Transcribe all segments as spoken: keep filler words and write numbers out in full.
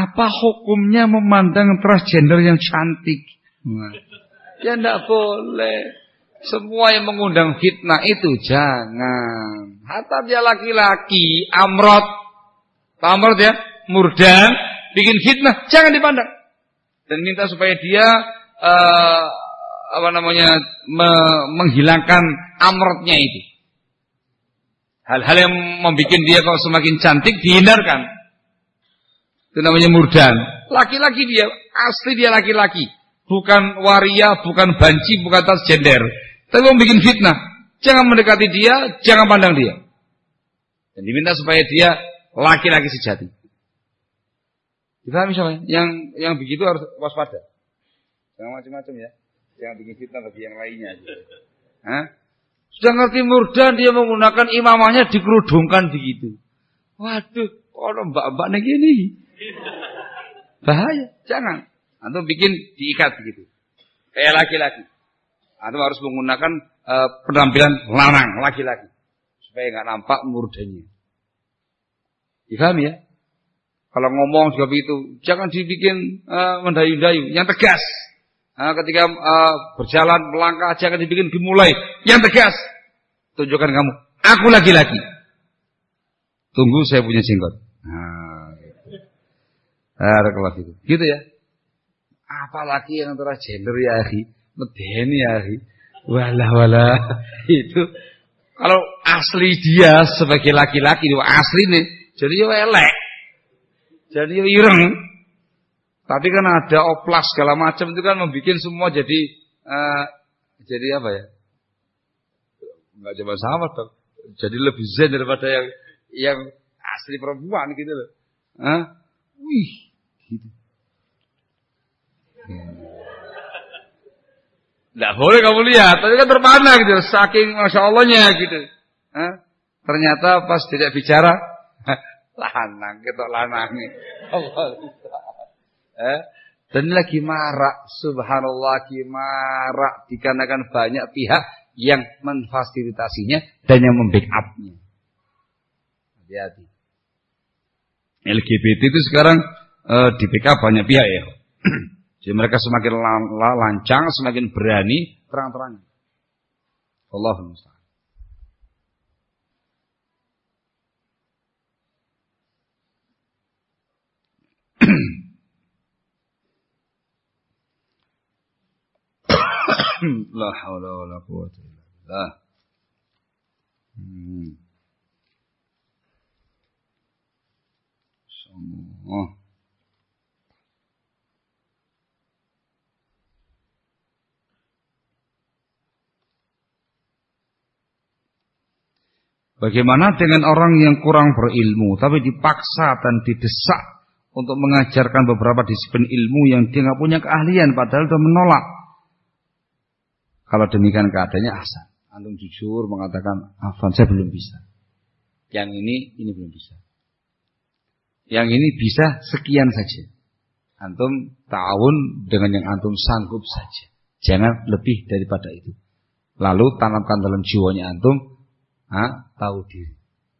Apa hukumnya memandang transgender yang cantik? Nah, ya enggak boleh. Semua yang mengundang fitnah itu jangan. Hatta dia laki-laki, amrot, amrot ya, murdan, bikin fitnah, jangan dipandang. Dan minta supaya dia uh, apa namanya me menghilangkan amrotnya itu. Hal-hal yang membuat dia kok semakin cantik dihindarkan. Itu namanya murdan. Laki-laki dia, asli dia laki-laki. Bukan waria, bukan banci, bukan transgender. Tapi mau bikin fitnah. Jangan mendekati dia, jangan pandang dia. Dan diminta supaya dia laki-laki sejati. Dipahami misalnya? Yang yang begitu harus waspada. Jangan macam-macam ya. Jangan bikin fitnah bagi yang lainnya. Hah? Sudah ngerti murdan, dia menggunakan imamahnya dikerudungkan begitu. Waduh, kalau mbak-mbak nih gini. Bahaya, jangan. Antum bikin diikat begitu. Kayak laki-laki. Antum harus menggunakan uh, penampilan lanang, laki-laki. Supaya nggak nampak murdannya. Difahami ya? Kalau ngomong juga begitu, jangan dibikin uh, mendayu-dayu, yang tegas. Nah, ketika uh, berjalan, melangkah, jangan dibikin dimulai, yang tegas. Tunjukkan kamu, aku laki-laki. Tunggu saya punya jenggot. Nah, ada kelas itu. Gitu ya. Apalagi yang antara gender ya, akhi. Medeni ya, akhi. Walah, walah. Itu. Kalau asli dia sebagai laki-laki, asli nih, jadi ya elek. Jadi ya ireng. Tapi kan ada oplas segala macam itu kan membuat semua jadi uh, jadi apa ya? Enggak cuma sama dong. Jadi lebih zen daripada yang yang asli perempuan gitu loh. Hah? Wih, gitu. Enggak boleh kamu lihat, tapi kan terpana gitu, saking masya Allahnya gitu. Hah? Ternyata pas tidak bicara, lanang ketok lanange. Allah. Eh? Dan lagi marak, subhanallah, lagi marak dikarenakan banyak pihak yang memfasilitasinya dan yang membackup-nya. Hati-hati. L G B T itu sekarang uh, di backup banyak pihak ya. Jadi mereka semakin lancang, semakin berani terang-terang. Allahumma musta'an. La haula wala quwwata illa billah. Hmm. Semua. Bagaimana dengan orang yang kurang berilmu tapi dipaksa dan didesak untuk mengajarkan beberapa disiplin ilmu yang dia nggak punya keahlian padahal sudah menolak? Kalau demikian keadaannya ahsan. Antum jujur mengatakan, afwan saya belum bisa. Yang ini, ini belum bisa. Yang ini bisa sekian saja. Antum ta'awun dengan yang antum sanggup saja. Jangan lebih daripada itu. Lalu tanamkan dalam jiwanya antum, ha, tahu diri.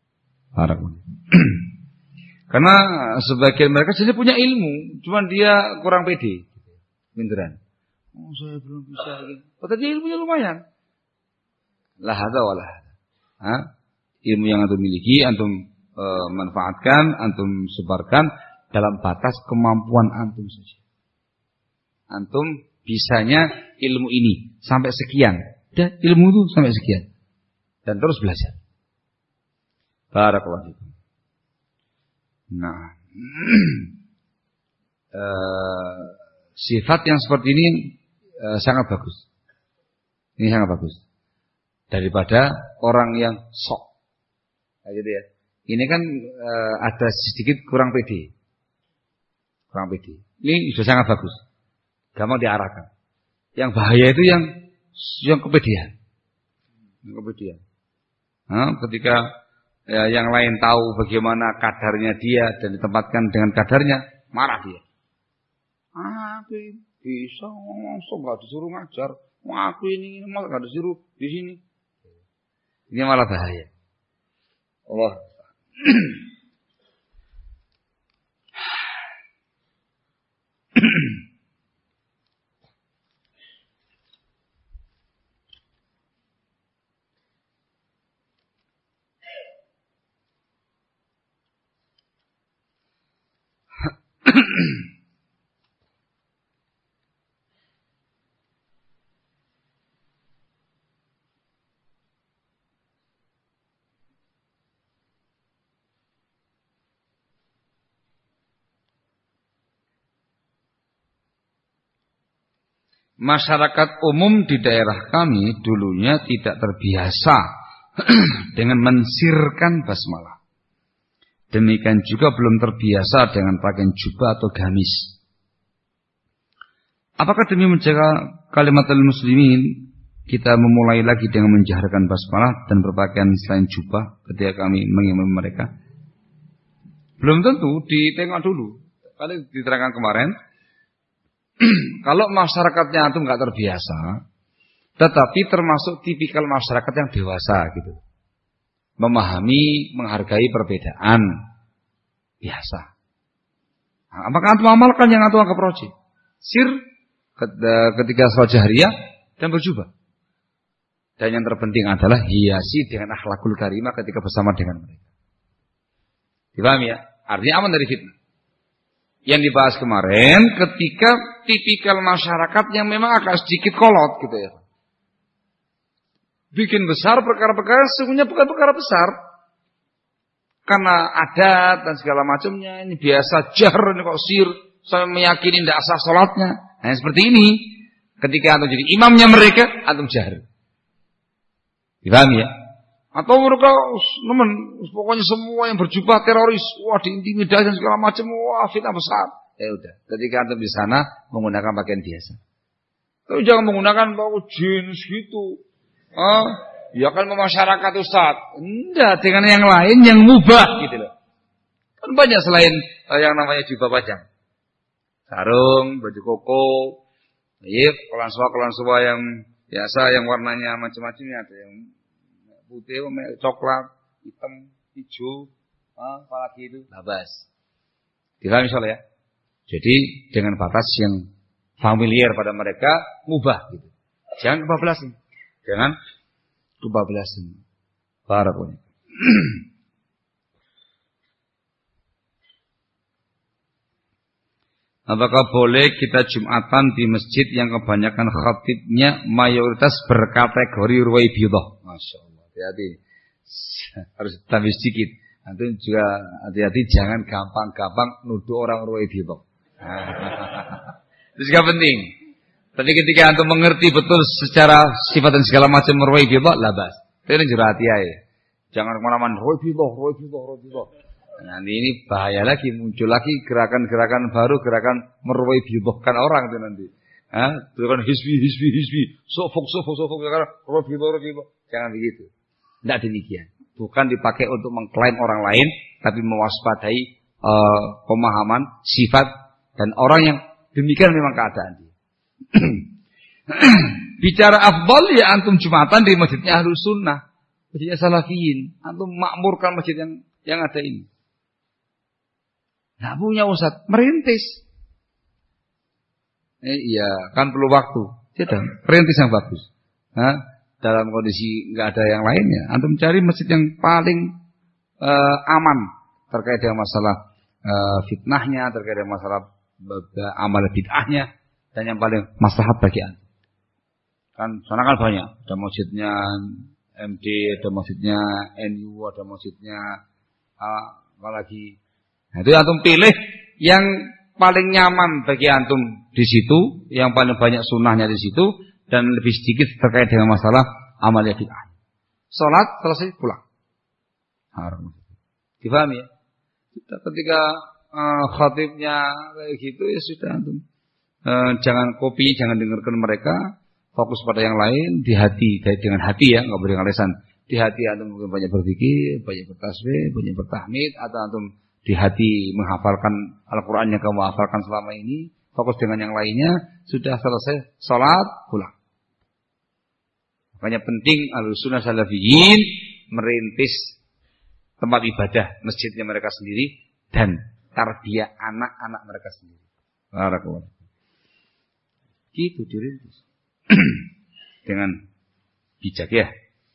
Karena sebagian mereka jadi punya ilmu, cuman dia kurang pede. Minderan. Oh, saya belum bisa lagi. Oh, tadi ilmunya lumayan. Lah hada wa lah hada. Ha? Ilmu yang antum miliki, antum e, manfaatkan, antum sebarkan dalam batas kemampuan antum saja. Antum bisanya ilmu ini sampai sekian. Dan ilmu itu sampai sekian. Dan terus belajar. Barakallahu fikum. Nah. e, sifat yang seperti ini e, sangat bagus. Ini sangat bagus. Daripada orang yang sok. Nah, gitu ya. Ini kan e, ada sedikit kurang pede. Kurang pede. Ini sudah sangat bagus. Gampang diarahkan. Yang bahaya itu yang yang kepedean. Yang kepedean. Nah, ketika ya, yang lain tahu bagaimana kadarnya dia dan ditempatkan dengan kadarnya, marah dia. Aku bisa ngomong, nggak disuruh ngajar. Aku ini malah nggak disuruh di sini. Ini malah bahaya. Allah. Masyarakat umum di daerah kami dulunya tidak terbiasa dengan mensirkan basmalah. Demikian juga belum terbiasa dengan pakaian jubah atau gamis. Apakah demi menjaga kalimatul muslimin kita memulai lagi dengan menjaharkan basmalah dan berpakaian selain jubah ketika kami mengimami mereka? Belum tentu, ditengok dulu. Kalau diterangkan kemarin, kalau masyarakatnya antum nggak terbiasa, tetapi termasuk tipikal masyarakat yang dewasa gitu, memahami, menghargai perbedaan, biasa. Nah, apakah antum amalkan yang antum anggap rajih? Sir ketika sholat jahriyah dan berjubah. Dan yang terpenting adalah hiasi dengan akhlakul karimah ketika bersama dengan mereka. Dipahami ya? Artinya aman dari fitnah. Yang dibahas kemarin ketika tipikal masyarakat yang memang agak sedikit kolot gitu ya. Bikin besar perkara-perkara sesungguhnya bukan perkara besar. Karena adat dan segala macamnya ini biasa jahr ini kok sir sampai meyakini tidak sah salatnya. Nah, seperti ini ketika antum jadi imamnya mereka antum jahr. Dipahami ya? Atau mereka nemen, pokoknya semua yang berjubah teroris, wah diintimidasi dan segala macam, wah fitnah besar. Ya udah, ketika antum di sana menggunakan pakaian biasa. Tapi jangan menggunakan bau jeans gitu. Ah, ya kan masyarakat Ustaz. Enggak, dengan yang lain yang mubah gitu loh. Kan banyak selain uh, yang namanya jubah panjang. Sarung, baju koko, yip, kolan-kolan yang biasa yang warnanya macam-macamnya ada yang putih, coklat, hitam, hijau, ah, apalagi itu, labas. Dipahami soalnya ya? Jadi dengan batas yang familiar pada mereka, mubah gitu. Jangan kebablasan. Jangan kebablasan. Barakallahu. Apakah boleh kita Jumatan di masjid yang kebanyakan khatibnya mayoritas berkategori ruwaibidah? Masya Allah. Hati-hati, harus tambah sedikit. Nanti juga hati-hati, jangan gampang-gampang nuduh orang ruwaibidah. Itu juga penting. Tapi ketika antum mengerti betul secara sifat dan segala macam ruwaibidah, labas. Itu juga hati-hati. Jangan kemana-mana ruwaibidah, ruwaibidah, ruwaibidah. Nanti ini bahaya lagi, muncul lagi gerakan-gerakan baru, gerakan meruwaibidahkan orang itu nanti. Hah? Gerakan hisbi, hisbi, hisbi, sofok, sofok, sofok, gerakan ruwaibidah, ruwaibidah. Jangan begitu. Tidak demikian. Bukan dipakai untuk mengklaim orang lain, tapi mewaspadai uh, pemahaman, sifat, dan orang yang demikian memang keadaan dia. Bicara afdal ya antum Jumatan di masjidnya Ahlus Sunnah, masjidnya Salafiyin. Antum makmurkan masjid yang yang ada ini. Nggak punya Ustaz, merintis. Eh, iya, kan perlu waktu. Tidak, merintis yang bagus. Hah? Dalam kondisi nggak ada yang lainnya, antum cari masjid yang paling uh, aman terkait dengan masalah uh, fitnahnya, terkait dengan masalah uh, amal bid'ahnya, dan yang paling maslahat bagi antum. Kan sana kan banyak, ada masjidnya M D, ada masjidnya N U, ada masjidnya uh, apalagi. Nah, itu antum pilih yang paling nyaman bagi antum di situ, yang paling banyak sunnahnya di situ. Dan lebih sedikit terkait dengan masalah amaliyah bid'ah. Salat selesai pulang. Haram. Difahami ya? Ketika uh, khatibnya kayak gitu ya sudah antum. Uh, jangan kopi, jangan dengarkan mereka. Fokus pada yang lain, di hati, dengan hati ya, nggak boleh ngalesan. Di hati antum mungkin banyak berzikir, banyak bertasbih, banyak bertahmid, atau antum di hati menghafalkan Al-Qur'an yang kamu hafalkan selama ini. Fokus dengan yang lainnya, sudah selesai salat, pulang. Makanya penting Ahlussunnah Salafiyin merintis tempat ibadah masjidnya mereka sendiri dan tarbiyah anak-anak mereka sendiri. Barakallahu. Gitu dirintis. Dengan bijak ya.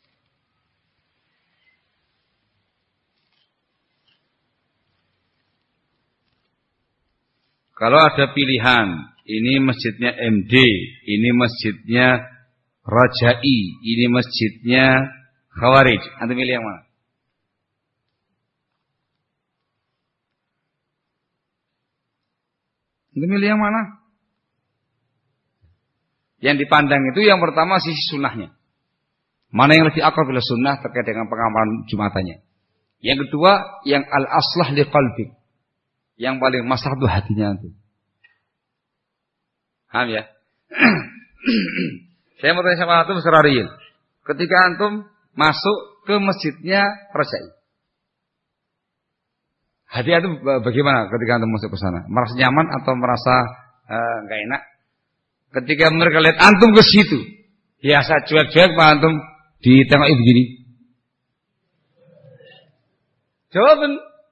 Kalau ada pilihan, ini masjidnya M D, ini masjidnya Rajai, ini masjidnya Khawarij, Anda milih yang mana? Anda milih yang mana? Yang dipandang itu yang pertama sisi sunnahnya. Mana yang lebih akrab bil sunnah terkait dengan pengamalan Jumatannya. Yang kedua, yang al-aslah li qalbi. Yang paling maslahah itu hatinya itu. Paham ya? Saya mau tanya sama antum secara real. Ketika antum masuk ke masjidnya Rajai, hati antum bagaimana ketika antum masuk ke sana? Merasa nyaman atau merasa enggak uh, enak? Ketika mereka lihat antum ke situ, biasa cuek-cuek Pak antum ditengok begini. Jawaban,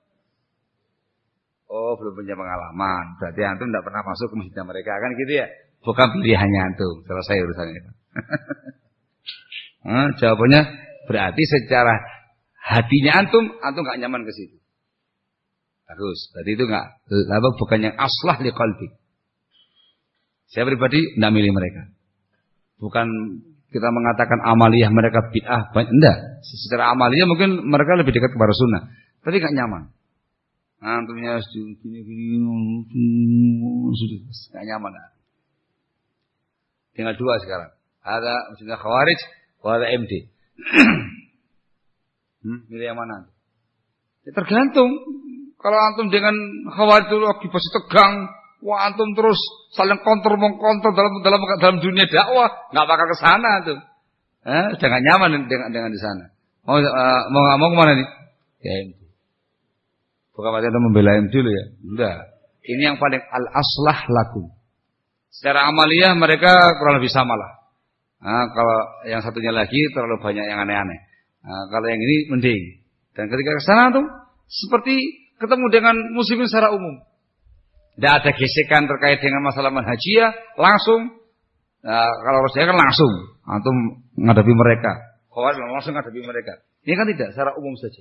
oh belum punya pengalaman. Berarti antum tidak pernah masuk ke masjidnya mereka, kan gitu ya? Bukan pilihannya antum. Selesai urusannya. Nah, jawabannya berarti secara hatinya antum, antum nggak nyaman ke situ. Bagus. Berarti itu nggak, apa bukan yang aslah li qalbi. Saya pribadi tidak milih mereka. Bukan kita mengatakan amaliyah mereka bid'ah, enggak. Secara amaliyah mungkin mereka lebih dekat kepada sunnah, tapi nggak nyaman. Antumnya gini-gini, sudah nggak nyaman. Tinggal dua sekarang. Ada maksudnya Khawarij, ada M D. hmm, milih yang mana? Ya, tergantung. Kalau antum dengan Khawarij itu lagi pasti tegang. Wah antum terus saling konter mengkonter dalam dalam dalam dunia dakwah, nggak bakal ke sana tuh. Eh, udah nggak nyaman dengan dengan di sana. Mau uh, mau mau kemana nih? Ya M D. Bukan berarti antum membela M D dulu ya. Enggak. Ini yang paling al aslah lakum. Secara amaliyah mereka kurang lebih sama lah. Nah, kalau yang satunya lagi terlalu banyak yang aneh-aneh. Nah, kalau yang ini mending. Dan ketika ke sana tuh seperti ketemu dengan muslimin secara umum. Tidak ada gesekan terkait dengan masalah manhajiyah, langsung. Nah, kalau Rasulullah kan langsung, antum menghadapi mereka. Khawarij langsung menghadapi mereka. Ini kan tidak, secara umum saja.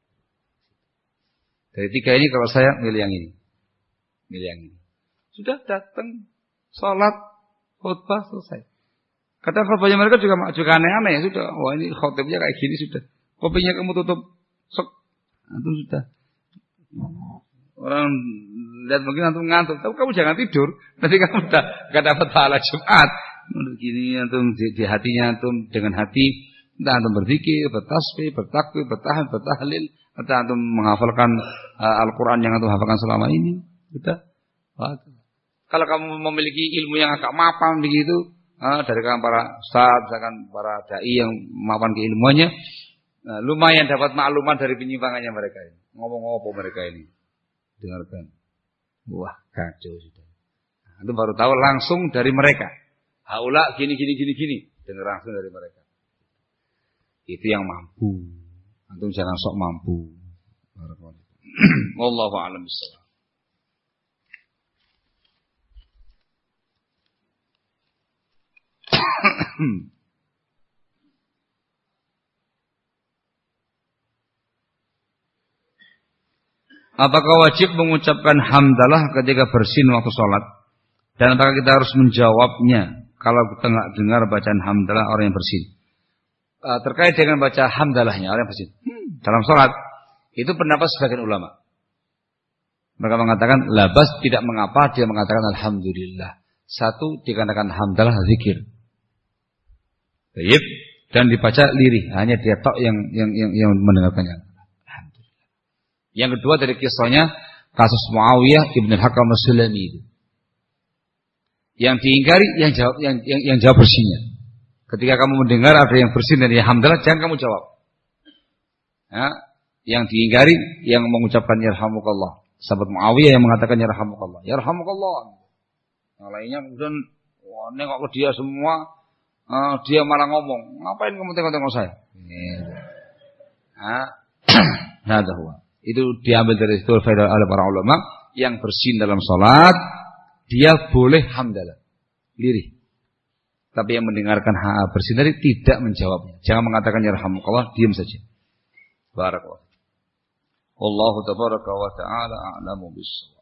Dari tiga ini kalau saya milih yang ini, milih yang ini. Sudah datang, sholat, khutbah selesai. Kadang khutbahnya mereka juga juga aneh-aneh ya sudah. Wah ini khutbahnya kayak gini sudah. Kopinya kamu tutup, sok, antum sudah. Orang lihat mungkin antum ngantuk, tapi kamu jangan tidur. Nanti kamu udah gak dapat pahala Jumat. Begini antum di, di hatinya antum dengan hati, entah antum berzikir, bertasbih, bertakbir, bertahan, bertahlil, entah antum menghafalkan uh, Al-Quran yang antum hafalkan selama ini. Sudah. Kalau kamu memiliki ilmu yang agak mapan begitu, uh, dari kalangan para ustaz, misalkan para dai yang mapan keilmuannya, uh, lumayan dapat maklumat dari penyimpangannya mereka ini. Ngomong-ngomong mereka ini. Dengarkan. Wah, kacau sudah. Nah, itu baru tahu langsung dari mereka. Haula gini gini gini gini, dengar langsung dari mereka. Itu yang mampu. Antum jangan sok mampu. Wallahu a'lam bishawab. Apakah wajib mengucapkan hamdalah ketika bersin waktu sholat? Dan apakah kita harus menjawabnya kalau kita nggak dengar bacaan hamdalah orang yang bersin? Uh, terkait dengan baca hamdalahnya orang yang bersin hmm. dalam sholat, itu pendapat sebagian ulama. Mereka mengatakan labas, tidak mengapa dia mengatakan alhamdulillah. Satu, dikatakan hamdalah zikir. Baik, dan dibaca lirih, hanya dia tok yang yang yang, yang mendengarkannya. Yang kedua dari kisahnya kasus Muawiyah ibn al-Hakam as-Sulami itu. Yang diingkari yang jawab yang yang, yang jawab bersinnya. Ketika kamu mendengar ada yang bersin dan yang hamdalah, jangan kamu jawab. Ya, yang diingkari yang mengucapkan yarhamukallah. Sahabat Muawiyah yang mengatakan yarhamukallah. Yarhamukallah. Yang lainnya kemudian wah, nengok ke dia semua, uh, dia malah ngomong, "Ngapain kamu tengok-tengok saya?" Nah, nah, dah. Itu diambil dari situ oleh para ulama yang bersin dalam sholat dia boleh hamdalah, lirih. Tapi yang mendengarkan ha bersindari tidak menjawabnya. Jangan mengatakan yarhamukallah, diam saja. Barakallah. Wallahu tabaraka wa ta'ala a'lamu bis-shawab.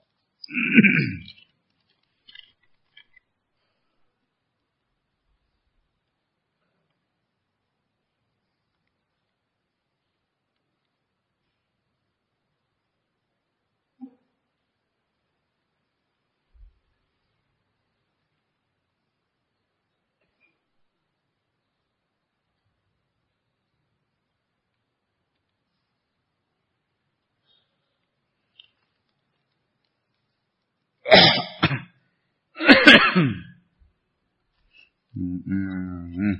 Hmm.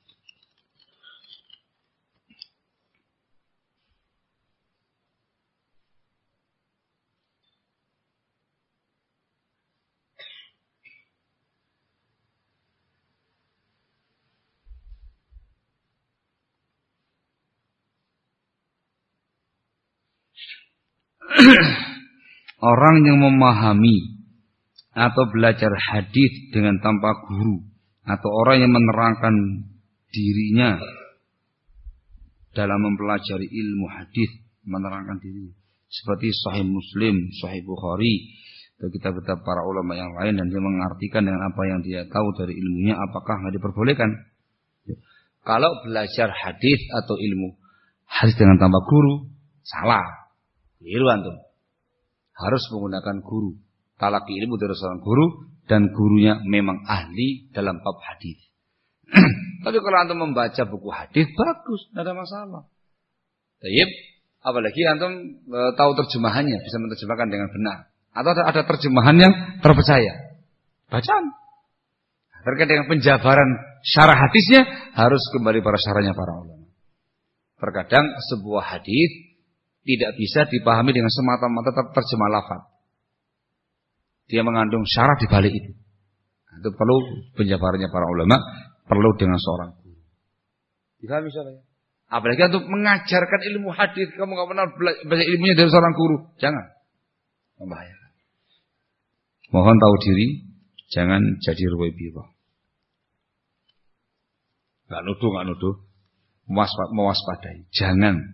Orang yang memahami atau belajar hadis dengan tanpa guru, atau orang yang menerangkan dirinya dalam mempelajari ilmu hadis, menerangkan dirinya seperti Sahih Muslim, Sahih Bukhari, atau kitab-kitab para ulama yang lain, dan dia mengartikan dengan apa yang dia tahu dari ilmunya, apakah nggak diperbolehkan? Kalau belajar hadis atau ilmu hadis dengan tanpa guru, salah. Keliru antum. Harus menggunakan guru. Talaki ilmu dari seorang guru, dan gurunya memang ahli dalam bab hadis. Tapi kalau antum membaca buku hadis, bagus, tidak ada masalah. Tayyib, apalagi antum e, tahu terjemahannya, bisa menerjemahkan dengan benar. Atau ada, ada terjemahan yang terpercaya. Bacaan. Terkait dengan penjabaran syarah hadisnya, harus kembali pada syarahnya para ulama. Terkadang sebuah hadis tidak bisa dipahami dengan semata-mata terjemah lafaz. Dia mengandung syarah di balik itu. Itu perlu penjabarannya para ulama, perlu dengan seorang guru. Dipahami soalnya. Apalagi untuk mengajarkan ilmu hadis, kamu nggak pernah belajar ilmunya dari seorang guru, jangan. Membahayakan. Mohon tahu diri, jangan jadi ruwaibiyah. Nggak nuduh, nggak nuduh. Mewaspadai, jangan.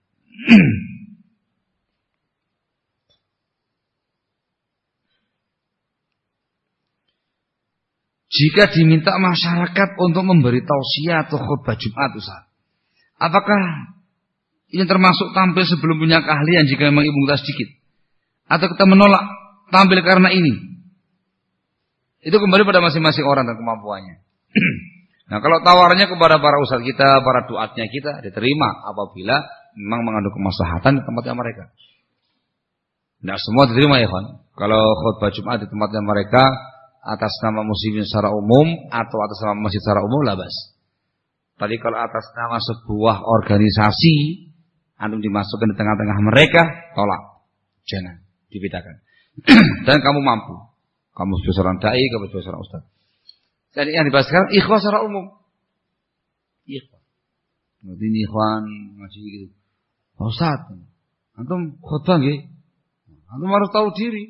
Jika diminta masyarakat untuk memberi tausiah atau khutbah Jumat, Ustaz, apakah ini termasuk tampil sebelum punya keahlian jika memang ibu kita sedikit? Atau kita menolak tampil karena ini? Itu kembali pada masing-masing orang dan kemampuannya. Nah, kalau tawarannya kepada para ustaz kita, para duatnya kita, diterima apabila memang mengandung kemaslahatan di tempatnya mereka. Nah, semua diterima ya kan? Kalau khutbah Jumat di tempatnya mereka atas nama muslimin secara umum atau atas nama masjid secara umum, labas. Tapi kalau atas nama sebuah organisasi, antum dimasukkan di tengah-tengah mereka, tolak. Jangan, dibedakan. Dan kamu mampu. Kamu sebagai seorang dai, kamu sebagai seorang ustaz. Jadi yang dibahas sekarang ikhwan secara umum. Ikhwan. Berarti ini ikhwan ngaji gitu. Ustaz, antum khutbah nggih? Antum harus tahu diri.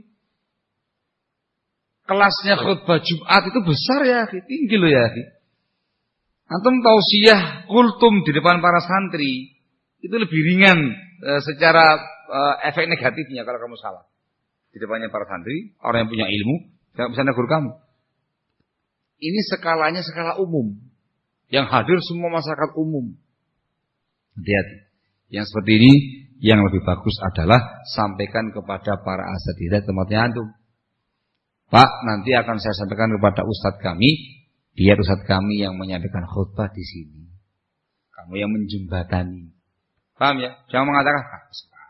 Kelasnya khutbah Jumat itu besar ya, tinggi loh ya. Antum tausiah kultum di depan para santri itu lebih ringan e, secara e, efek negatifnya kalau kamu salah. Di depannya para santri, orang yang punya ilmu, jangan bisa negur kamu. Ini skalanya skala umum. Yang hadir semua masyarakat umum. Hati-hati. Yang seperti ini, yang lebih bagus adalah sampaikan kepada para asatidzah tempatnya antum. Pak, nanti akan saya sampaikan kepada ustadz kami, biar ustadz kami yang menyampaikan khutbah di sini. Kamu yang menjembatani. Paham ya? Jangan mengatakan, ah,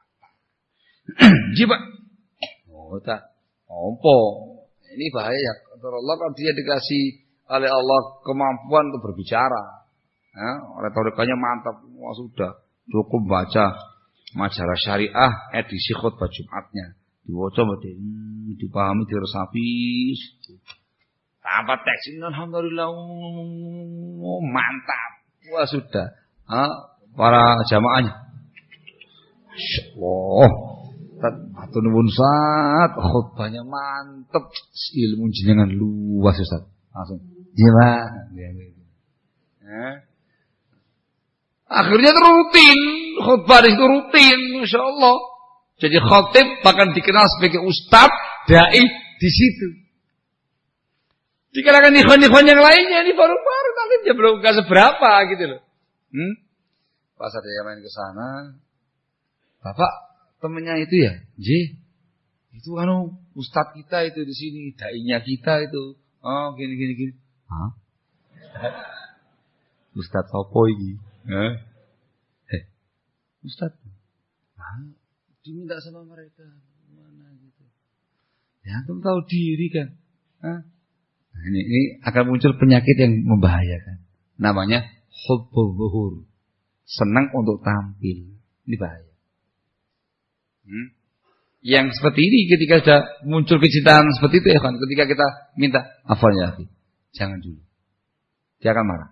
jiba. Oh, tak. Ompo. Ini bahaya. Kata Allah kan dia dikasih oleh Allah kemampuan untuk berbicara. Ya, retorikanya mantap. Wah, sudah. Cukup baca majalah syariah edisi khutbah Jumatnya. Dibaca berarti hmm, dipahami, diresapi. Tanpa teks ini alhamdulillah oh, mantap. Wah sudah. Ha, para jamaahnya. Masyaallah. Ustaz, matur nuwun Ustaz, khutbahnya mantep, ilmu jenengan luas Ustaz. Langsung, iya Pak. Ya. Akhirnya rutin, khutbah itu rutin, Masya Allah. Jadi khatib bahkan dikenal sebagai ustaz, dai di situ. Di kalangan ikhwan-ikhwan yang lainnya ini baru-baru tapi dia belum gak seberapa gitu loh. Hmm? Pas ada yang main ke sana, Bapak temennya itu ya, J, itu anu ustaz kita itu di sini, dai-nya kita itu, oh gini gini gini. Hah? Ustaz sopo iki? Eh? Eh, Ustaz. Hah? Diminta sama mereka mana gitu. Ya, antum tahu diri kan? Hah? Nah, ini, ini akan muncul penyakit yang membahayakan. Namanya hubbul zuhur. Senang untuk tampil. Ini bahaya. Hmm? Yang seperti ini ketika sudah muncul kecintaan seperti itu ya kan, ketika kita minta afwan ya akhi, jangan dulu. Dia akan marah.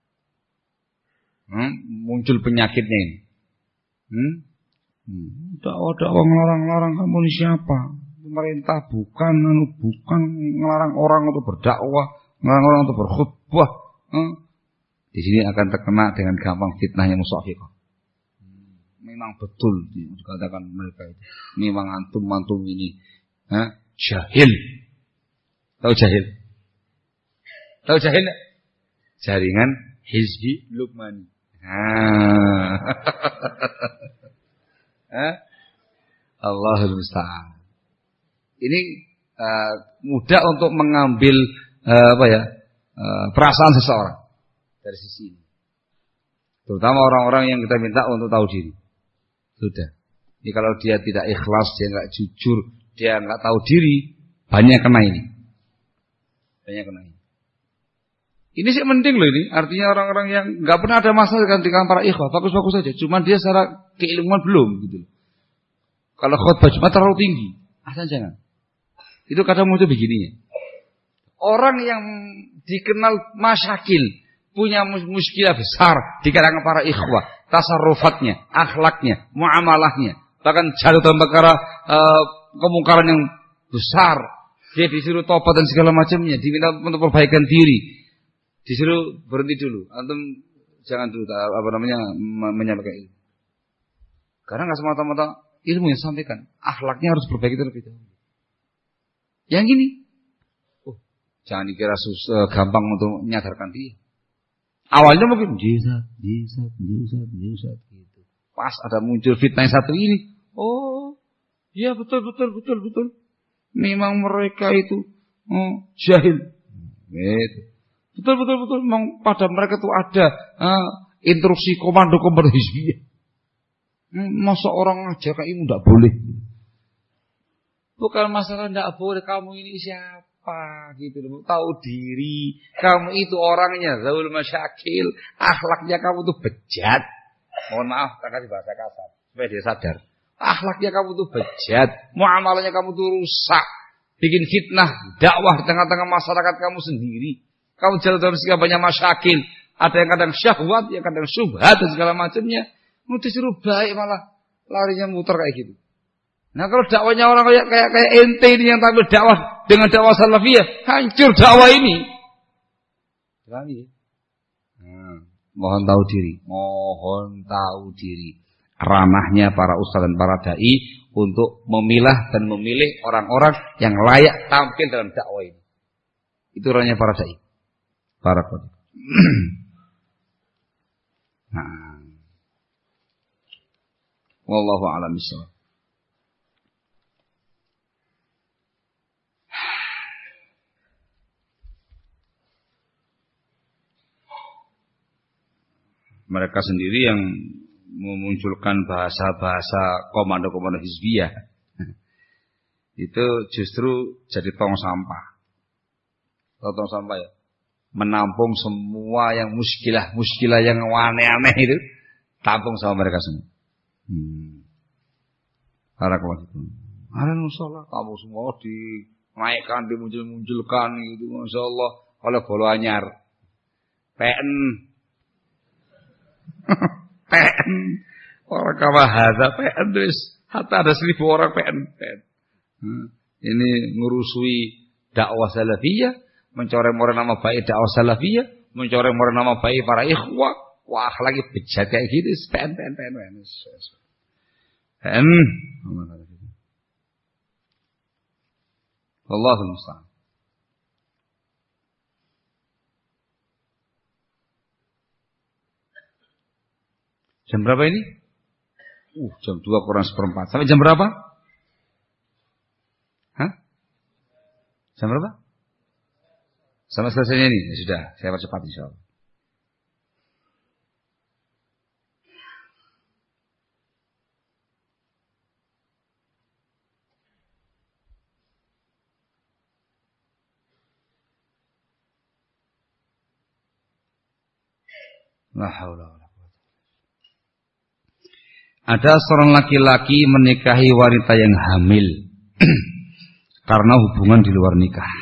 Hmm? Muncul penyakitnya ini. Hmm? Hmm. Dakwah-dakwah ngelarang-larang kamu ini siapa? Pemerintah bukan, anu bukan ngelarang orang untuk berdakwah, ngelarang orang untuk berkhutbah. Hmm? Di sini akan terkena dengan gampang fitnahnya musafiqah. Hmm. Memang betul dikatakan mereka itu. Memang antum-antum ini ha? Jahil. Tahu jahil? Tahu jahil? Jaringan Hizbi Lukmani. Ah. eh? Allahul musta'an. Ini uh, mudah untuk mengambil uh, apa ya uh, perasaan seseorang dari sisi ini. Terutama orang-orang yang kita minta untuk tahu diri. Sudah. Jadi kalau dia tidak ikhlas, dia nggak jujur, dia nggak tahu diri, banyak kena ini. Banyak kena ini. Ini sih penting loh ini. Artinya orang-orang yang nggak pernah ada masalah dengan para ikhwah, bagus-bagus saja. Cuma dia secara keilmuan belum gitu. Kalau khutbah Jumat terlalu tinggi, asal jangan. Itu kadang muncul begininya. Orang yang dikenal masyakil, punya muskilah besar di kalangan para ikhwah, tasarrufatnya, akhlaknya, muamalahnya, bahkan jatuh dalam perkara uh, kemungkaran yang besar. Dia disuruh tobat dan segala macamnya, diminta untuk perbaikan diri. Disuruh berhenti dulu. Antum jangan dulu apa namanya menyampaikan ilmu. Karena enggak semata-mata ilmu yang sampaikan, akhlaknya harus perbaiki terlebih dahulu. Yang ini, oh, jangan dikira susah, gampang untuk menyadarkan dia. Awalnya mungkin jizat, jizat, jizat, jizat gitu. Pas ada muncul fitnah yang satu ini, oh, iya betul betul betul betul. Memang mereka itu oh, jahil. Gitu. Betul betul betul memang pada mereka itu ada uh, instruksi komando-komando hizbiyah. Masa orang ngajar kayak ini tidak boleh. Bukan masalah tidak boleh, kamu ini siapa gitu loh. Tahu diri, kamu itu orangnya zaul masyakil, akhlaknya kamu tuh bejat. Mohon maaf, tak kasih bahasa kasar supaya dia sadar. Akhlaknya kamu tuh bejat, muamalahnya kamu tuh rusak, bikin fitnah, dakwah di tengah-tengah masyarakat kamu sendiri. Kamu jalan dalam segala banyak masyakil, ada yang kadang syahwat, yang kadang syubhat dan segala macamnya. Mau disuruh baik malah larinya muter kayak gitu. Nah kalau dakwanya orang kayak kayak kayak ente ini yang tampil dakwah dengan dakwah salafiyah, hancur dakwah ini. Lagi. Hmm. Mohon tahu diri, mohon tahu diri. Ranahnya para ustaz dan para dai untuk memilah dan memilih orang-orang yang layak tampil dalam dakwah ini. Itu ranahnya para dai, para qadhi. Nah. Wallahu a'lam bishawab. Mereka sendiri yang memunculkan bahasa-bahasa komando-komando hizbiyah. Itu justru jadi tong sampah. Tong sampah ya. Menampung semua yang muskilah-muskilah yang aneh-aneh itu. Tampung sama mereka semua. Hmm. Barakallahu fikum. Ada musola, kamu semua dinaikkan, dimuncul-munculkan gitu, masya Allah. Oleh bola anyar, P N, P N, orang kawahada P N terus Hatta ada seribu orang P N. P N. Hmm. Ini ngurusui dakwah salafiyah, mencoreng-coreng nama baik dakwah salafiyah, mencoreng-coreng nama baik para ikhwah. Wah, lagi bejat kayak gitu, P N, P N, P N, P N. P N. Allahul musta'an. Jam berapa ini? Uh, jam dua kurang seperempat. Sampai jam berapa? Hah? Jam berapa? Sampai selesainya ini. Ya sudah, saya percepat insyaallah. La haula wala quwwata. Ada seorang laki-laki menikahi wanita yang hamil karena hubungan di luar nikah.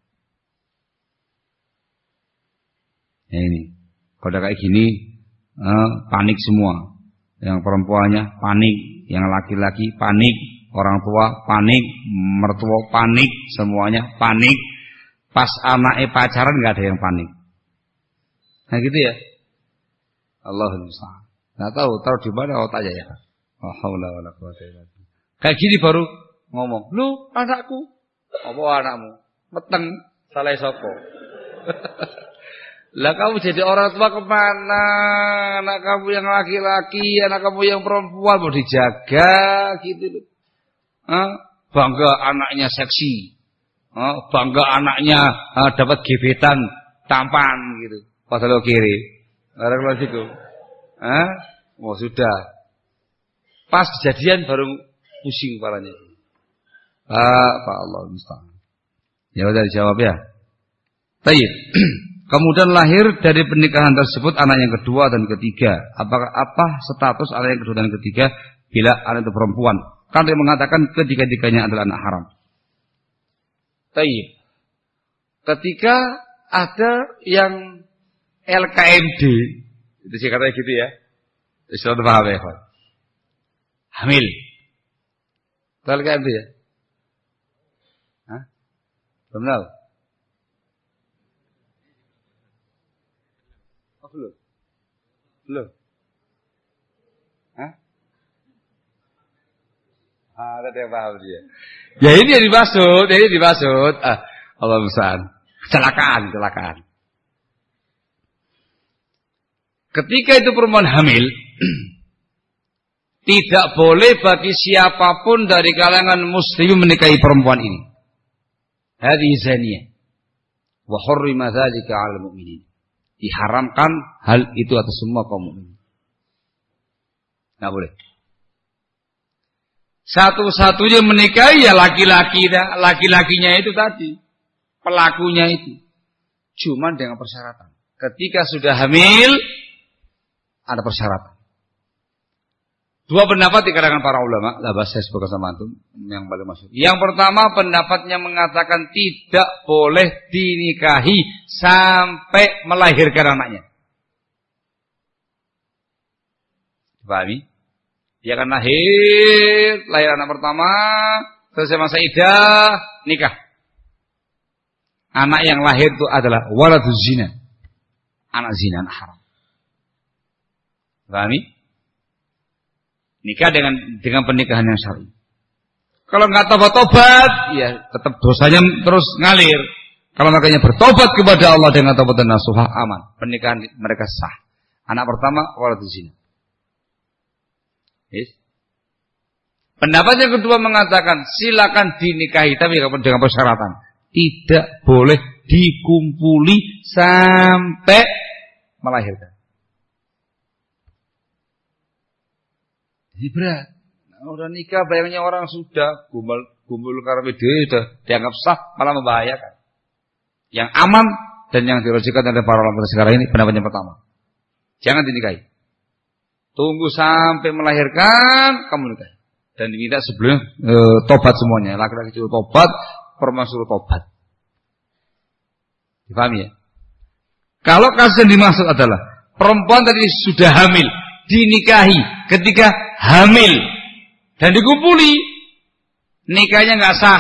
Ya ini, kalau kayak gini eh, panik semua. Yang perempuannya panik, yang laki-laki panik, orang tua panik, mertua panik, semuanya panik. Pas anaknya pacaran nggak ada yang panik. Nah gitu ya. Allahul musta'an. Nggak tahu, tahu di mana otaknya ya. La haula wala quwwata illa billah. Kayak gini baru ngomong, "Lu anakku." Apa anakmu? Meteng salah sapa. Lah kamu jadi orang tua kemana? Anak kamu yang laki-laki, anak kamu yang perempuan mau dijaga gitu loh. Hah? Bangga anaknya seksi. Hah? Bangga anaknya ha, dapat gebetan tampan gitu. Padahal kiri. Orang kelas itu, ah, oh sudah, pas kejadian baru pusing kepalanya. Ah, Pak Allah musta'an. Ya udah dijawab ya. Baik. Kemudian lahir dari pernikahan tersebut anak yang kedua dan ketiga. Apakah apa status anak yang kedua dan ketiga bila anak itu perempuan? Kan dia mengatakan ketiga-tiganya adalah anak haram. Baik. Ketika ada yang L K M D, itu sih katanya gitu ya. Sudah paham ya, Pak? Hamil. L K M D ya? Hah? Belum tahu? Oh, belum? Belum? Hah? Ah, ada yang paham dia. Ya ini yang dimaksud, ini dimaksud. Ah, Allah musta'an. Kecelakaan, kecelakaan. Ketika itu perempuan hamil, tidak boleh bagi siapapun dari kalangan muslim menikahi perempuan ini. Hadhihi zaniyah. Wa hurrima dzalika 'alal mu'minin. Diharamkan hal itu atas semua kaum mukmin. Enggak boleh. Satu-satunya menikahi ya laki-laki, laki-lakinya itu tadi, pelakunya itu. Cuman dengan persyaratan. Ketika sudah hamil, ada persyaratan. Dua pendapat di kalangan para ulama, lah bahasa saya sebagai sama antum yang paling masyhur. Yang pertama pendapatnya mengatakan tidak boleh dinikahi sampai melahirkan anaknya. Pahami? Dia akan lahir, lahir anak pertama, selesai masa iddah, nikah. Anak yang lahir itu adalah waladuz zina. Anak zina, anak haram. Pahami? Nikah dengan dengan pernikahan yang syar'i. Kalau nggak tobat-tobat, ya tetap dosanya terus ngalir. Kalau makanya bertobat kepada Allah dengan taubat dan nasuha, aman. Pernikahan mereka sah. Anak pertama waladuz zina. Yes. Pendapat yang kedua mengatakan silakan dinikahi tapi dengan persyaratan. Tidak boleh dikumpuli sampai melahirkan. Ini berat. Nah, udah nikah bayangnya orang sudah gumbul gumbul karena dia sudah dianggap sah malah membahayakan. Yang aman dan yang dirojikan oleh para ulama sekarang ini pendapat yang pertama. Jangan dinikahi. Tunggu sampai melahirkan kamu nikah. Dan diminta sebelum e, tobat semuanya. Laki-laki suruh tobat, perempuan suruh tobat. Dipahami ya? Kalau kasus yang dimaksud adalah perempuan tadi sudah hamil, dinikahi ketika hamil, dan dikumpuli, nikahnya nggak sah.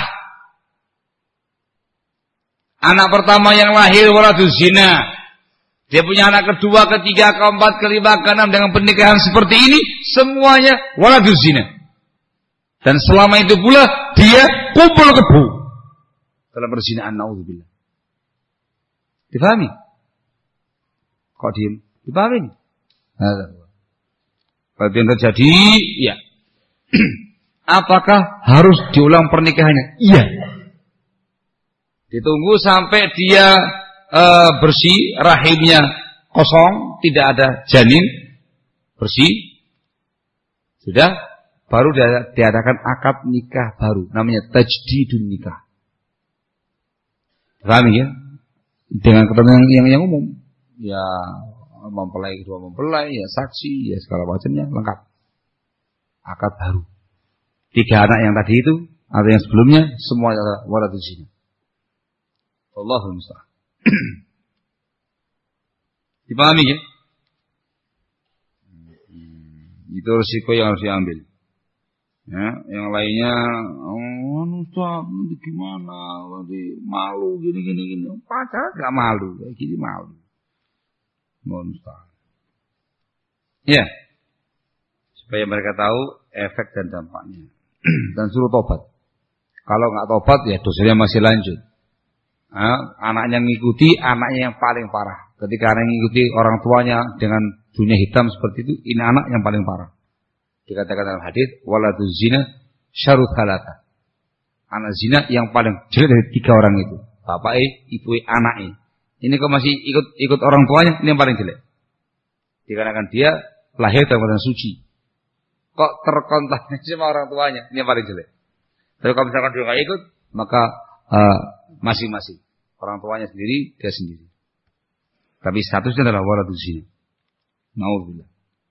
Anak pertama yang lahir waladuz zina, dia punya anak kedua, ketiga, keempat, kelima, keenam dengan pernikahan seperti ini, semuanya waladuz zina. Dan selama itu pula dia kumpul kebo dalam perzinahan, naudzubillah. Dipahami? Kok diem? Dipahami? Kalau yang terjadi, ya. Apakah harus diulang pernikahannya? Iya. Ditunggu sampai dia e, bersih, rahimnya kosong, tidak ada janin, bersih, sudah, baru diadakan akad nikah baru, namanya tajdidun nikah. Paham ya? Dengan ketentuan yang yang umum, ya mempelai kedua mempelai, ya saksi, ya segala macamnya lengkap. Akad baru. Tiga anak yang tadi itu atau yang sebelumnya semua adalah waladuz zina. Allahul musta'an. Dipahami ya? Itu risiko yang harus diambil. Ya, yang lainnya, oh, Ustaz, nanti gimana? Nanti malu gini gini gini. Pacar gak malu, kayak gini malu. Mohon Ustaz. Ya, supaya mereka tahu efek dan dampaknya. Dan suruh tobat. Kalau nggak tobat, ya dosanya masih lanjut. Nah, anaknya ngikuti, anaknya yang paling parah. Ketika anak ngikuti orang tuanya dengan dunia hitam seperti itu, ini anak yang paling parah. Dikatakan dalam hadis, waladuz zina syarut halata. Anak zina yang paling jelek dari tiga orang itu. Bapak e, ibu e, anak e. Ini kok masih ikut ikut orang tuanya, ini yang paling jelek. Dikarenakan dia lahir dalam keadaan suci. Kok terkontaminasi sama orang tuanya, ini yang paling jelek. Tapi kalau misalkan dia nggak ikut, maka uh, masing-masing. Orang tuanya sendiri, dia sendiri. Tapi statusnya adalah waladuz zina. Naudzubillah.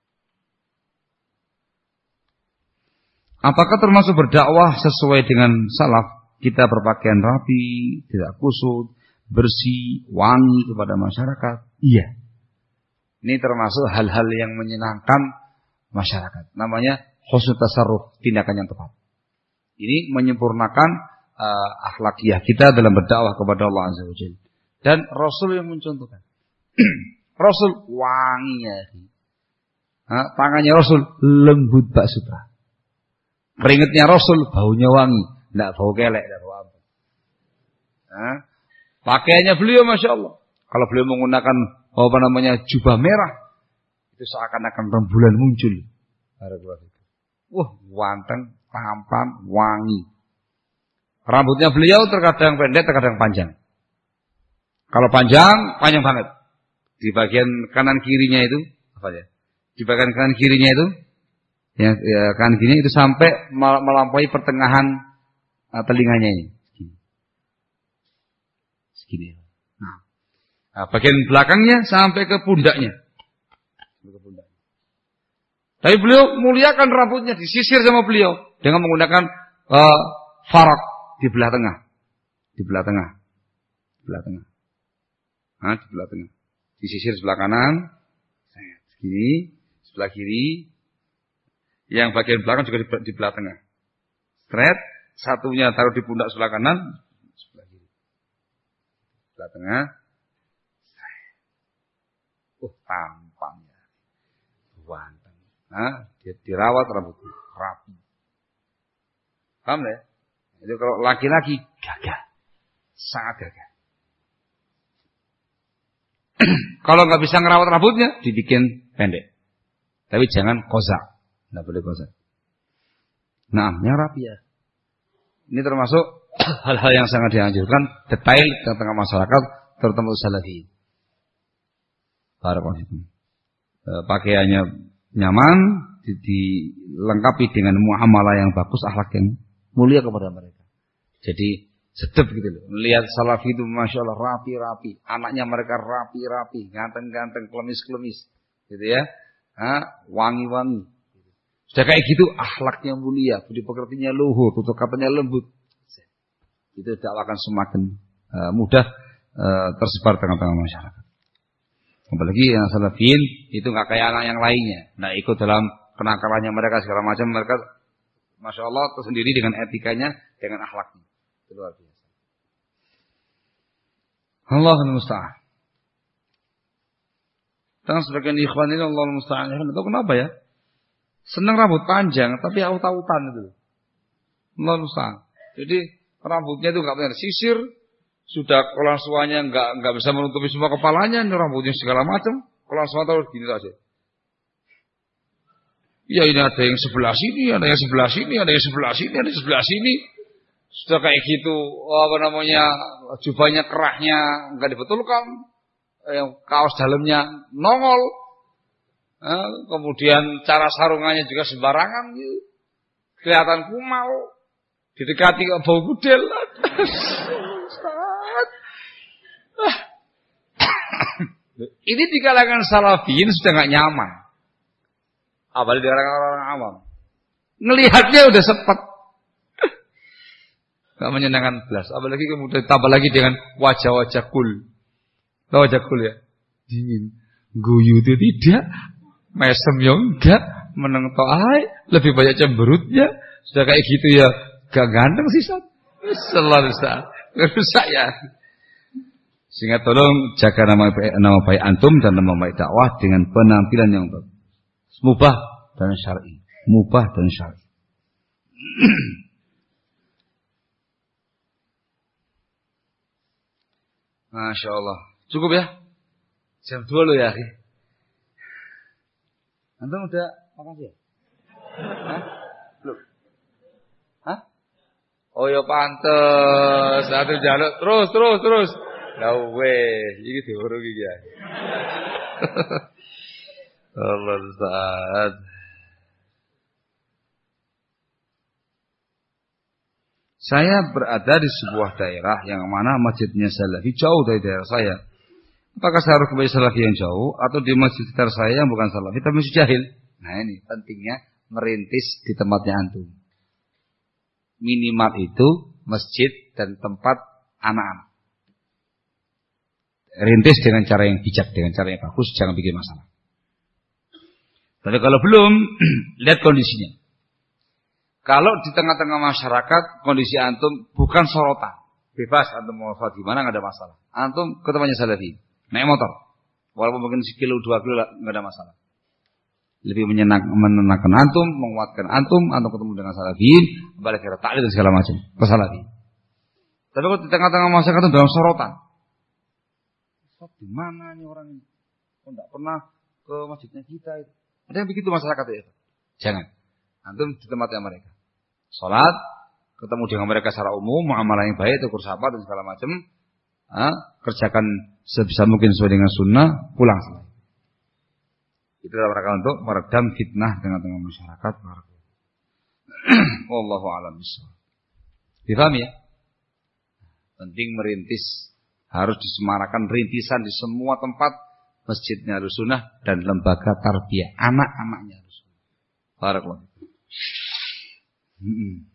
Apakah termasuk berdakwah sesuai dengan salaf? Kita berpakaian rapi, tidak kusut, bersih, wangi kepada masyarakat. Iya. Ini termasuk hal-hal yang menyenangkan masyarakat. Namanya husnul tasarruf, tindakan yang tepat. Ini menyempurnakan uh, akhlakiyah kita dalam berdakwah kepada Allah Azza wa Jalla. Dan Rasul yang mencontohkan. Rasul wanginya. Nah, tangannya Rasul lembut bak sutra. Keringetnya Rasul baunya wangi, tidak bau kelek, tidak bau apa. Nah, pakaiannya beliau Masya Allah. Kalau beliau menggunakan apa namanya jubah merah, itu seakan-akan rembulan muncul. Wah, wanteng, tampan, wangi. Rambutnya beliau terkadang pendek, terkadang panjang. Kalau panjang, panjang banget. Di bagian kanan kirinya itu, apa ya? Di bagian kanan kirinya itu, ya, ya kanan kirinya itu sampai melampaui pertengahan uh, telinganya ini. Segini. Segini. Nah. Nah, bagian belakangnya sampai ke pundaknya. Sampai ke pundak. Tapi beliau muliakan rambutnya, disisir sama beliau dengan menggunakan uh, farak di belah tengah, di belah tengah, di belah tengah, nah, di belah tengah, disisir sebelah kanan, segini, sebelah kiri, yang bagian belakang juga di, di belah tengah, straight, satunya taruh di pundak sebelah kanan, sebelah kiri, sebelah tengah, oh tampangnya, ganteng, nah, dia dirawat rambutnya, rapi, paham ya? Itu kalau laki-laki gagah, sangat gagah. Kalau nggak bisa ngerawat rambutnya, dibikin pendek. Tapi jangan kozak, nggak boleh kozak. Nah, yang rapi ya. Ini termasuk hal-hal yang sangat dianjurkan, detail di tengah masyarakat, terutama salafi. Barakallahu. Pakaiannya nyaman, dilengkapi dengan muamalah yang bagus, akhlak yang mulia kepada mereka. Jadi sedep gitu loh. Melihat salafi itu Masya Allah rapi-rapi. Anaknya mereka rapi-rapi. Ganteng-ganteng, klemis-klemis. Gitu ya. Ha? Wangi-wangi. Sudah kayak gitu akhlaknya mulia. Budi pekertinya luhur. Tutur katanya lembut. Itu dakwah akan semakin uh, mudah uh, tersebar tengah-tengah masyarakat. Apalagi yang salafiyin itu gak kayak anak yang lainnya. Nah ikut dalam kenakalannya mereka segala macam. Mereka Masya Allah tersendiri dengan etikanya, dengan akhlaknya. Itu luar biasa. Allahul musta'an. Dan sebagian ikhwan ini Allahul musta'an. Itu kenapa ya? Senang rambut panjang, tapi aut-autan itu. Allahul musta'an. Jadi rambutnya itu nggak benar sisir, sudah kelansuannya nggak nggak bisa menutupi semua kepalanya, ini rambutnya segala macam, kelansuan terus gini saja. Ya ini ada yang sebelah sini, ada yang sebelah sini, ada yang sebelah sini, ada yang sebelah sini. Sudah kayak gitu, apa namanya, jubahnya kerahnya nggak dibetulkan, yang kaos dalamnya nongol, eh, kemudian cara sarungannya juga sembarangan, gitu. Kelihatan kumal. Didekati kok bau gudel. Ini di kalangan salafiyin sudah nggak nyaman. Apalagi di kalangan orang awam. Ngelihatnya udah sepet. Gak menyenangkan belas. Apalagi kemudian tambah lagi dengan wajah-wajah kul. Tahu wajah kul ya? Dingin. Guyu itu tidak. Mesem ya enggak. Meneng to'ai. Lebih banyak cemberutnya. Sudah kayak gitu ya. Gak ganteng sih Ustaz. Selalu Ustaz. Rusak ya. Sehingga tolong jaga nama baik, nama baik antum dan nama baik dakwah dengan penampilan yang bagus. Mubah dan syar'i. Mubah dan syar'i. Masya Allah. Cukup ya? Jam dua loh ya. Antum udah makan ya? Hah? Belum? Hah? Oh ya pantes, satu jaluk terus terus terus. Lah weh, iki diurung iki ya. Allah Ustaz. Saya berada di sebuah daerah yang mana masjidnya Salafi jauh dari daerah saya. Apakah saya harus kembali Salafi yang jauh atau di masjid sekitar saya yang bukan Salafi tapi masih jahil? Nah ini pentingnya merintis di tempatnya antum. Minimal itu masjid dan tempat anak-anak. Rintis dengan cara yang bijak, dengan cara yang bagus, jangan bikin masalah. Tapi kalau belum, lihat kondisinya. Kalau di tengah-tengah masyarakat, kondisi antum bukan sorotan. Bebas antum mau sholat gimana, nggak ada masalah. Antum ke tempatnya Salafi, naik motor. Walaupun mungkin sekilo, dua kilo, nggak ada masalah. Lebih menyenang, menenangkan antum, menguatkan antum, antum ketemu dengan Salafiyin, balik kira taklid dan segala macam, ke Salafi. Tapi kalau di tengah-tengah masyarakat itu dalam sorotan. Di mana nih orang ini? Kok enggak pernah ke masjidnya kita itu? Ada yang begitu masyarakat ya? Jangan. Antum di tempatnya mereka. Salat, ketemu dengan mereka secara umum, muamalah yang baik, tegur sapa dan segala macam. Ah, kerjakan sebisa mungkin sesuai dengan sunnah, pulang selesai. Itu adalah rangka untuk meredam fitnah tengah-tengah masyarakat. Wallahu a'lam bishawab. Difahami ya? Penting merintis. Harus disemarakan rintisan di semua tempat masjidnya harus sunnah dan lembaga tarbiyah anak-anaknya harus sunnah. Barakallahu. Hmm.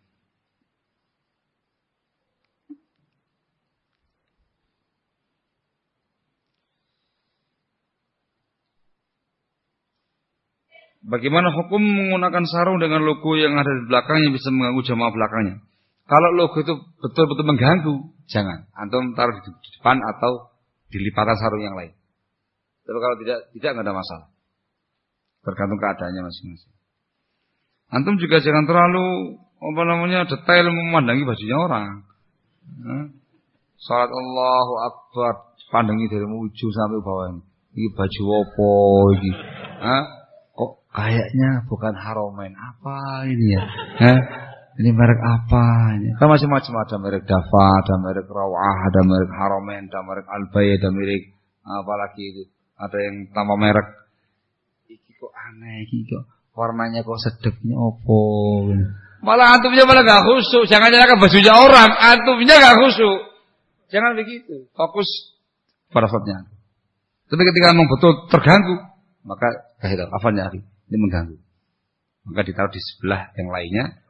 Bagaimana hukum menggunakan sarung dengan logo yang ada di belakang yang bisa mengganggu jamaah belakangnya? Kalau logo itu betul-betul mengganggu, jangan. Antum taruh di depan atau di lipatan sarung yang lain. Tapi kalau tidak, tidak nggak ada masalah. Tergantung keadaannya masing-masing. Antum juga jangan terlalu apa namanya detail memandangi bajunya orang. Nah, salat Allahu Akbar, pandangi dari ujung sampai bawah ini. Ini baju apa ini? Hah? Kok kayaknya bukan Haramain, apa ini ya? Hah? Ini merek apa ini? Kan macam-macam, ada merek Dafa, ada merek Rawah, ada merek Haramain, ada merek Al-Bay, ada merek apalagi itu. Ada yang tambah merek. Iki kok aneh, iki kok warnanya kok sedapnya opo. Malah antumnya malah gak khusyuk. Jangan nyalakan bajunya orang, antumnya gak khusyuk. Jangan begitu. Fokus pada sholatnya. Tapi ketika memang betul terganggu, maka kahidal afalnya ini mengganggu. Maka ditaruh di sebelah yang lainnya.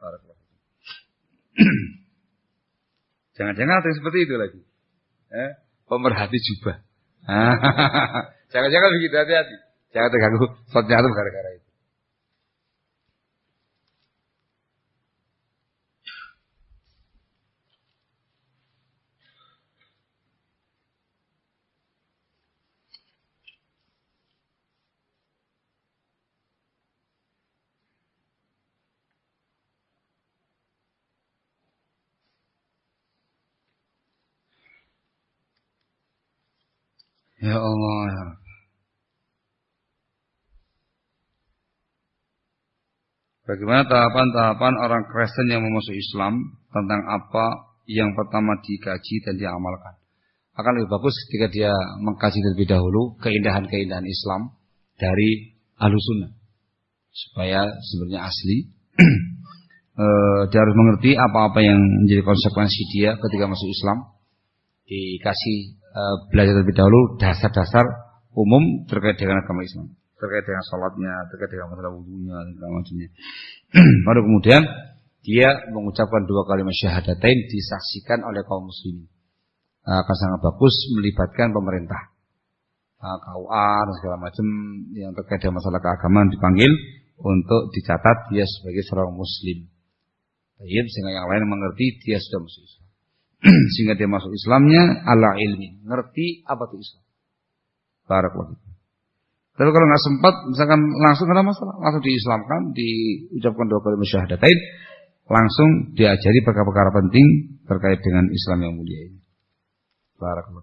Jangan-jangan ada yang seperti itu lagi. Eh, pemerhati jubah. Jangan-jangan begitu, hati-hati. Jangan terganggu sholatnya itu gara-gara itu. Ya Allah. Ya. Bagaimana tahapan-tahapan orang Kristen yang memasuk Islam tentang apa yang pertama dikaji dan diamalkan? Akan lebih bagus ketika dia mengkaji terlebih dahulu keindahan-keindahan Islam dari Ahlussunnah supaya sebenarnya asli. e, dia harus mengerti apa-apa yang menjadi konsekuensi dia ketika masuk Islam. Dikasih e, belajar terlebih dahulu dasar-dasar umum terkait dengan agama Islam, terkait dengan sholatnya, terkait dengan masalah wudhunya dan segala macamnya. Baru kemudian dia mengucapkan dua kalimat syahadatain disaksikan oleh kaum muslimin. Akan sangat bagus melibatkan pemerintah, K U A dan segala macam yang terkait dengan masalah keagamaan dipanggil untuk dicatat dia sebagai seorang muslim. Baik, sehingga yang lain mengerti dia sudah masuk Islam. Sehingga dia masuk Islamnya ala ilmi, ngerti apa itu Islam. Barakallahu. Tapi kalau nggak sempat, misalkan langsung ada masalah, langsung diislamkan, diucapkan dua kalimat syahadatain, langsung diajari perkara-perkara penting terkait dengan Islam yang mulia ini. Barakallahu.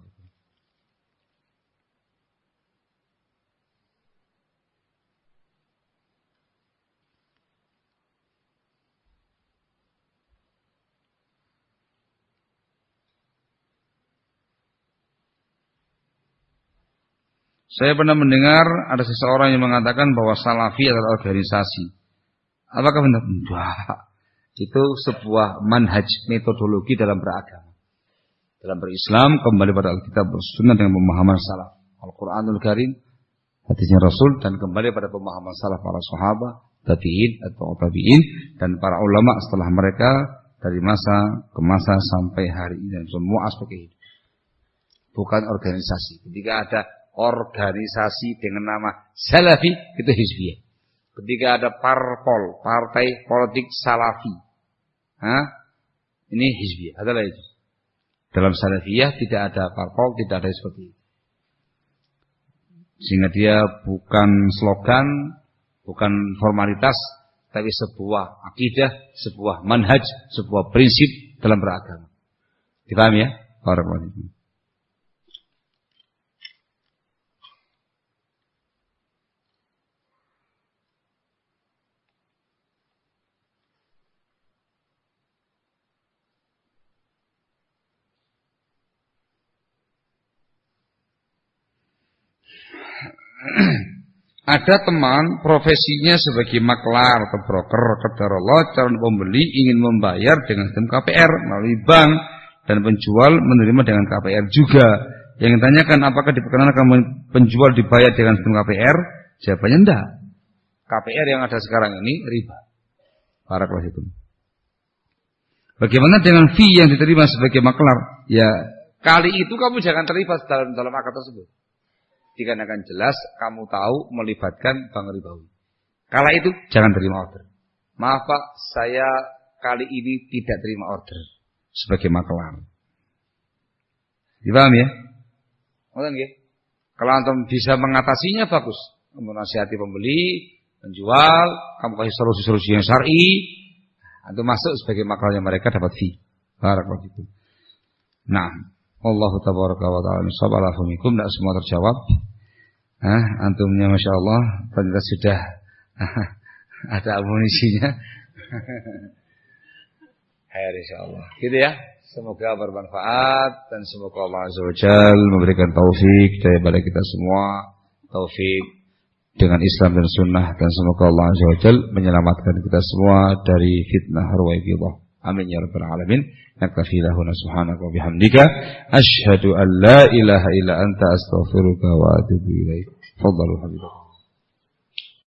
Saya pernah mendengar ada seseorang yang mengatakan bahwa Salafi adalah organisasi. Apakah benar? Enggak. Itu sebuah manhaj, metodologi dalam beragama. Dalam berislam kembali pada Alkitab Sunnah dengan pemahaman salaf, Al-Qur'anul Karim, hadisnya Rasul, dan kembali pada pemahaman salaf para sahabat, tabi'in atau tabi'in, dan para ulama setelah mereka dari masa ke masa sampai hari ini dan semua aspek hidup. Bukan organisasi. Ketika ada organisasi dengan nama Salafi, itu hizbiyah. Ketika ada parpol, partai politik Salafi, Hah? ini hizbiyah. Adalah itu. Dalam Salafiyah tidak ada parpol, tidak ada seperti itu. Sehingga dia bukan slogan, bukan formalitas, tapi sebuah akidah, sebuah manhaj, sebuah prinsip dalam beragama. Dipahami ya? Barakallahu. Ada teman profesinya sebagai maklar atau broker, qadarullah, calon pembeli ingin membayar dengan sistem K P R melalui bank dan penjual menerima dengan K P R juga. Yang ditanyakan apakah diperkenankan penjual dibayar dengan sistem K P R? Jawabannya enggak. K P R yang ada sekarang ini riba. Barakallahu fikum. Bagaimana dengan fee yang diterima sebagai maklar? Ya, kali itu kamu jangan terlibat dalam dalam akad tersebut. Dikarenakan jelas kamu tahu melibatkan bank ribawi. Kala itu jangan terima order. Maaf Pak, saya kali ini tidak terima order sebagai maklar. Dipaham ya? Ngoten nggih? Kalau antum bisa mengatasinya bagus. Menasihati pembeli, penjual, kamu kasih solusi-solusi yang syar'i, antum masuk sebagai maklarnya mereka dapat fee. Barakallahu fikum. Nah, Allahu tabaraka wa ta'ala sabala fumikum, tidak semua terjawab. Nah, antumnya Masya Allah ternyata sudah ada amunisinya. Hai insyaallah. Gitu ya. Semoga bermanfaat dan semoga Allah Azza wa Jalla memberikan taufik kepada kita semua, taufik dengan Islam dan sunnah, dan semoga Allah Azza wa Jalla menyelamatkan kita semua dari fitnah ruwaibidhah. Amin ya rabbal alamin. Naktafi lahuna subhanaka wa bihamdika asyhadu an la ilaha illa anta astaghfiruka wa atubu ilaik. Fadhalu habibakum.